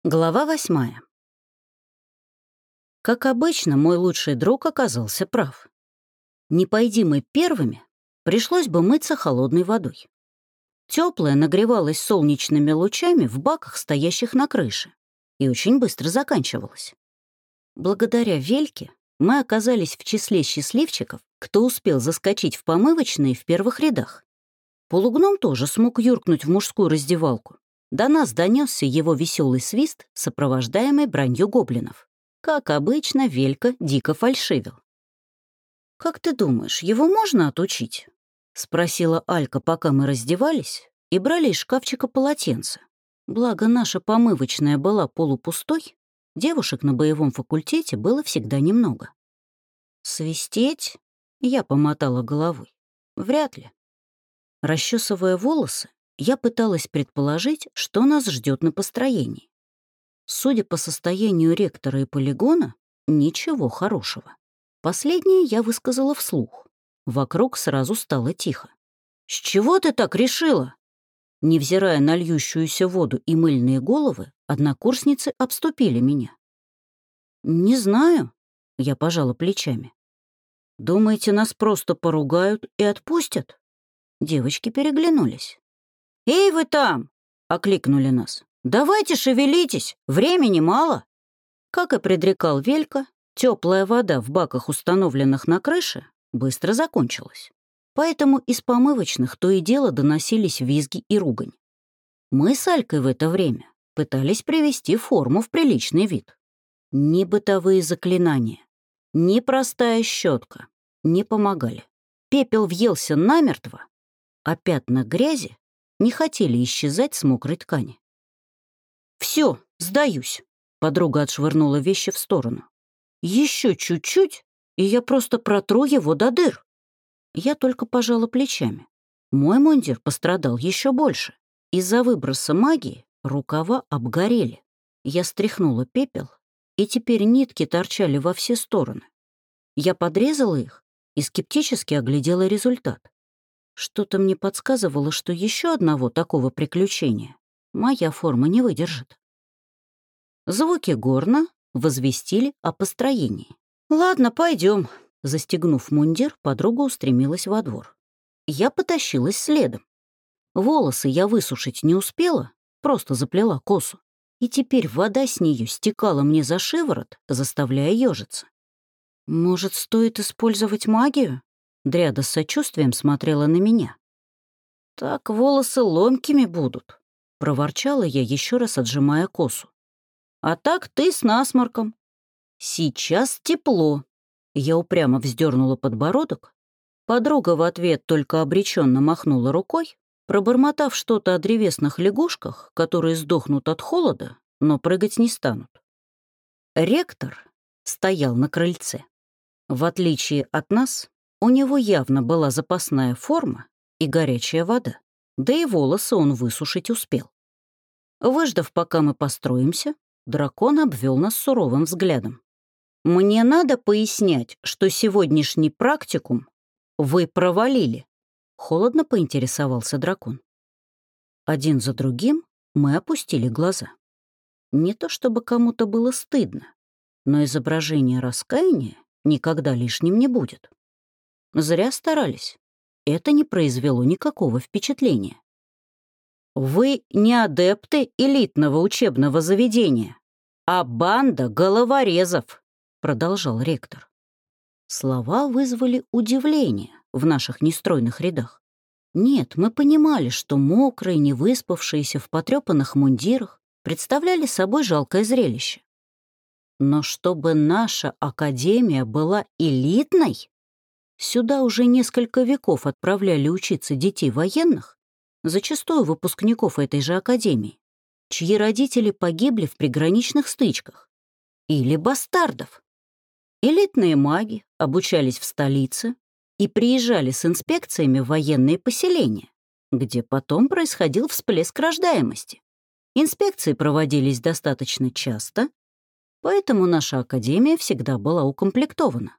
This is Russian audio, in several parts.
Глава 8. Как обычно, мой лучший друг оказался прав. Не пойди мы первыми, пришлось бы мыться холодной водой. Теплая нагревалась солнечными лучами в баках, стоящих на крыше, и очень быстро заканчивалась. Благодаря Вельке мы оказались в числе счастливчиков, кто успел заскочить в помывочные в первых рядах. Полугном тоже смог юркнуть в мужскую раздевалку. До нас донесся его веселый свист, сопровождаемый бранью гоблинов. Как обычно, Велька дико фальшивил. «Как ты думаешь, его можно отучить?» — спросила Алька, пока мы раздевались и брали из шкафчика полотенце. Благо, наша помывочная была полупустой, девушек на боевом факультете было всегда немного. «Свистеть?» — я помотала головой. «Вряд ли». Расчесывая волосы, я пыталась предположить, что нас ждет на построении. Судя по состоянию ректора и полигона, ничего хорошего. Последнее я высказала вслух. Вокруг сразу стало тихо. «С чего ты так решила?» Невзирая на льющуюся воду и мыльные головы, однокурсницы обступили меня. «Не знаю», — я пожала плечами. «Думаете, нас просто поругают и отпустят?» Девочки переглянулись. «Эй, вы там!» — окликнули нас. «Давайте шевелитесь, времени мало». Как и предрекал Велька, теплая вода в баках, установленных на крыше, быстро закончилась. Поэтому из помывочных то и дело доносились визги и ругань. Мы с Алькой в это время пытались привести форму в приличный вид. Ни бытовые заклинания, ни простая щетка не помогали. Пепел въелся намертво, а пятна грязи не хотели исчезать с мокрой ткани. «Все, сдаюсь», — подруга отшвырнула вещи в сторону. «Еще чуть-чуть, и я просто протру его до дыр». Я только пожала плечами. Мой мундир пострадал еще больше. Из-за выброса магии рукава обгорели. Я стряхнула пепел, и теперь нитки торчали во все стороны. Я подрезала их и скептически оглядела результат. Что-то мне подсказывало, что еще одного такого приключения моя форма не выдержит. Звуки горна возвестили о построении. «Ладно, пойдем». Застегнув мундир, подруга устремилась во двор. Я потащилась следом. Волосы я высушить не успела, просто заплела косу. И теперь вода с нее стекала мне за шиворот, заставляя ежиться. «Может, стоит использовать магию?» Дряда с сочувствием смотрела на меня. «Так волосы ломкими будут», — проворчала я, еще раз отжимая косу. «А так ты с насморком. Сейчас тепло». Я упрямо вздернула подбородок. Подруга в ответ только обреченно махнула рукой, пробормотав что-то о древесных лягушках, которые сдохнут от холода, но прыгать не станут. Ректор стоял на крыльце. В отличие от нас, у него явно была запасная форма и горячая вода, да и волосы он высушить успел. Выждав, пока мы построимся, дракон обвел нас суровым взглядом. «Мне надо пояснять, что сегодняшний практикум вы провалили», — холодно поинтересовался дракон. Один за другим мы опустили глаза. Не то чтобы кому-то было стыдно, но изображение раскаяния никогда лишним не будет. Зря старались. Это не произвело никакого впечатления. «Вы не адепты элитного учебного заведения, а банда головорезов», — продолжал ректор. Слова вызвали удивление в наших нестройных рядах. Нет, мы понимали, что мокрые, невыспавшиеся в потрепанных мундирах представляли собой жалкое зрелище. Но чтобы наша академия была элитной, сюда уже несколько веков отправляли учиться детей военных, зачастую выпускников этой же академии, чьи родители погибли в приграничных стычках, или бастардов. Элитные маги обучались в столице и приезжали с инспекциями в военные поселения, где потом происходил всплеск рождаемости. Инспекции проводились достаточно часто, поэтому наша академия всегда была укомплектована.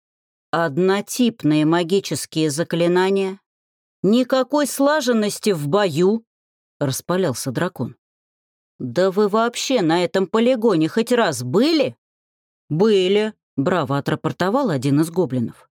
Однотипные магические заклинания, никакой слаженности в бою, распалялся дракон. «Да вы вообще на этом полигоне хоть раз были?» «Были», — браво отрапортовал один из гоблинов.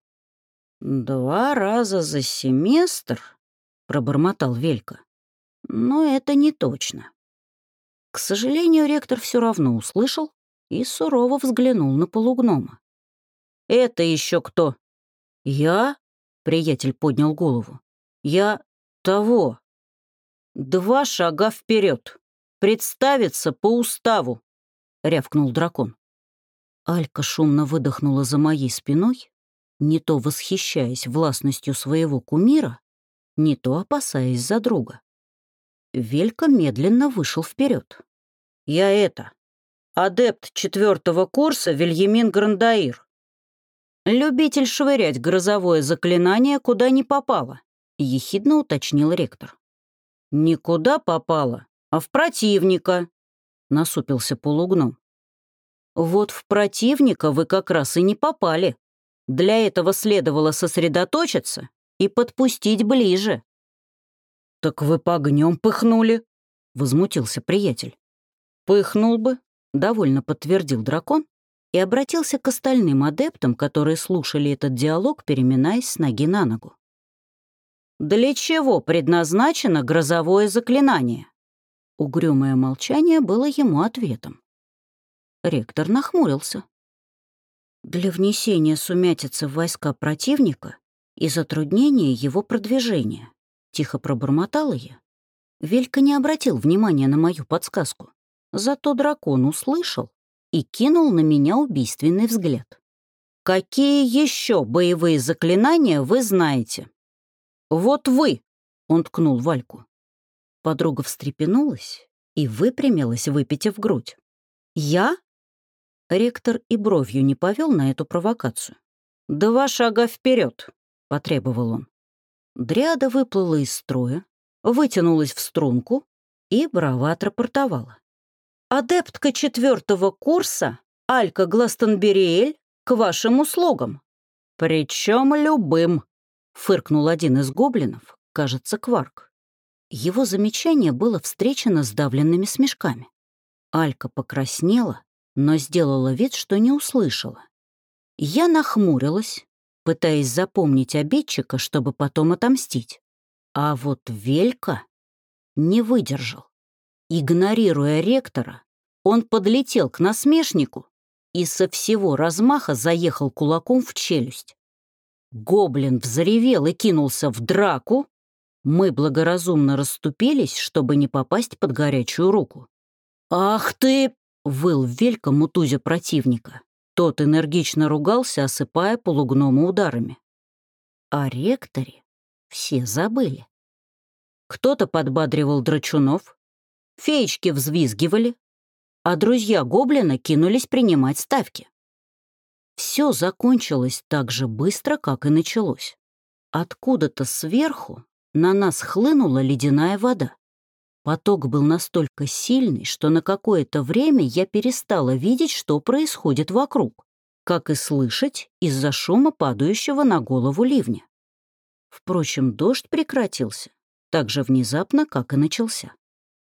«2 раза за семестр?» — пробормотал Велька. «Но это не точно». К сожалению, ректор все равно услышал и сурово взглянул на полугнома. «Это еще кто?» «Я?» — приятель поднял голову. «Я того. 2 шага вперед. Представиться по уставу», — рявкнул дракон. Алька шумно выдохнула за моей спиной, не то восхищаясь властностью своего кумира, не то опасаясь за друга. Велька медленно вышел вперед. «Я это, адепт 4-го курса Вильямин Грандаир. Любитель швырять грозовое заклинание куда ни попало», — ехидно уточнил ректор. «Никуда попало, а в противника», — насупился полугном. «Вот в противника вы как раз и не попали. Для этого следовало сосредоточиться и подпустить ближе». «Так вы по огнем пыхнули», — возмутился приятель. «Пыхнул бы», — довольно подтвердил дракон и обратился к остальным адептам, которые слушали этот диалог, переминаясь с ноги на ногу. «Для чего предназначено грозовое заклинание?» Угрюмое молчание было ему ответом. Ректор нахмурился. «Для внесения сумятицы в войска противника и затруднения его продвижения», — тихо пробормотала я. Велька не обратил внимания на мою подсказку. Зато дракон услышал и кинул на меня убийственный взгляд. «Какие еще боевые заклинания вы знаете?» «Вот вы!» — он ткнул Вальку. Подруга встрепенулась и выпрямилась, выпитив грудь. «Я?» Ректор и бровью не повел на эту провокацию. «2 шага вперед!» — потребовал он. Дриада выплыла из строя, вытянулась в струнку и браво отрапортовала. «Адептка 4-го курса Алька Гластонбериэль к вашим услугам». «Причем любым», — фыркнул один из гоблинов, кажется, Кварк. Его замечание было встречено сдавленными смешками. Алька покраснела, но сделала вид, что не услышала. Я нахмурилась, пытаясь запомнить обидчика, чтобы потом отомстить. А вот Велька не выдержал. Игнорируя ректора, он подлетел к насмешнику и со всего размаха заехал кулаком в челюсть. Гоблин взревел и кинулся в драку. Мы благоразумно расступились, чтобы не попасть под горячую руку. «Ах ты!» — выл Велька, мутузя противника. Тот энергично ругался, осыпая полугнома ударами. О ректоре все забыли. Кто-то подбадривал драчунов, феечки взвизгивали, а друзья гоблина кинулись принимать ставки. Все закончилось так же быстро, как и началось. Откуда-то сверху на нас хлынула ледяная вода. Поток был настолько сильный, что на какое-то время я перестала видеть, что происходит вокруг, как и слышать из-за шума падающего на голову ливня. Впрочем, дождь прекратился так же внезапно, как и начался.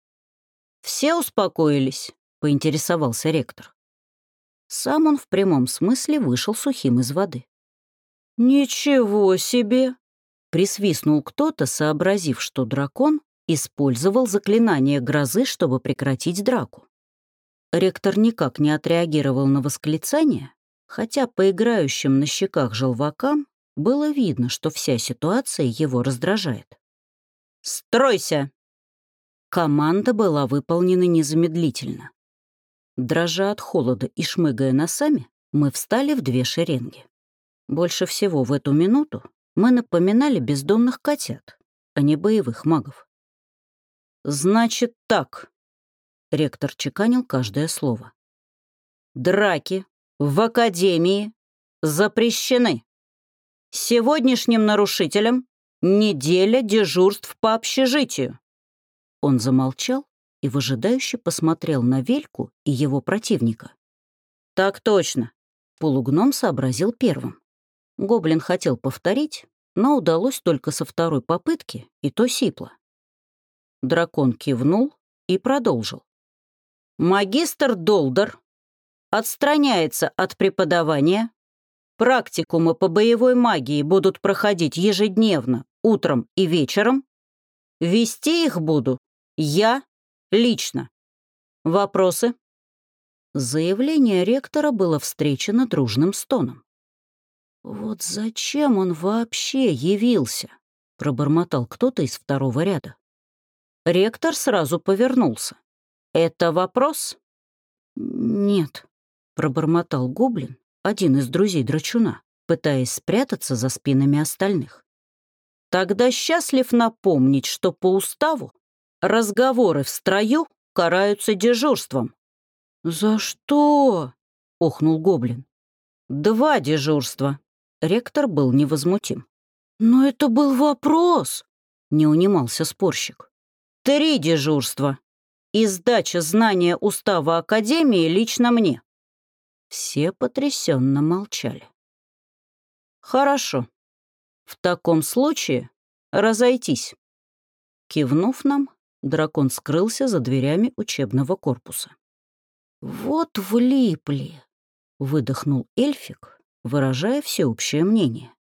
«Все успокоились?» — поинтересовался ректор. Сам он в прямом смысле вышел сухим из воды. «Ничего себе!» — присвистнул кто-то, сообразив, что дракон использовал заклинание грозы, чтобы прекратить драку. Ректор никак не отреагировал на восклицание, хотя по играющим на щеках желвакам было видно, что вся ситуация его раздражает. «Стройся!» Команда была выполнена незамедлительно. Дрожа от холода и шмыгая носами, мы встали в 2 шеренги. Больше всего в эту минуту мы напоминали бездомных котят, а не боевых магов. «Значит так», — ректор чеканил каждое слово. «Драки в академии запрещены. Сегодняшним нарушителям неделя дежурств по общежитию». Он замолчал и выжидающе посмотрел на Вельку и его противника. «Так точно», — полугном сообразил первым. Гоблин хотел повторить, но удалось только со 2-й попытки, и то сипло. Дракон кивнул и продолжил. Магистр Долдер отстраняется от преподавания. Практикумы по боевой магии будут проходить ежедневно, утром и вечером. Вести их буду я лично. Вопросы?» Заявление ректора было встречено дружным стоном. «Вот зачем он вообще явился?» — пробормотал кто-то из второго ряда. Ректор сразу повернулся. «Это вопрос?» «Нет», — пробормотал гоблин, один из друзей драчуна, пытаясь спрятаться за спинами остальных. «Тогда счастлив напомнить, что по уставу разговоры в строю караются дежурством». «За что?» — охнул гоблин. «2 дежурства». Ректор был невозмутим. «Но это был вопрос», — не унимался спорщик. 3 дежурства. И сдача знания устава Академии лично мне». Все потрясенно молчали. «Хорошо. В таком случае разойтись». Кивнув нам, дракон скрылся за дверями учебного корпуса. «Вот влипли», — выдохнул эльфик, выражая всеобщее мнение.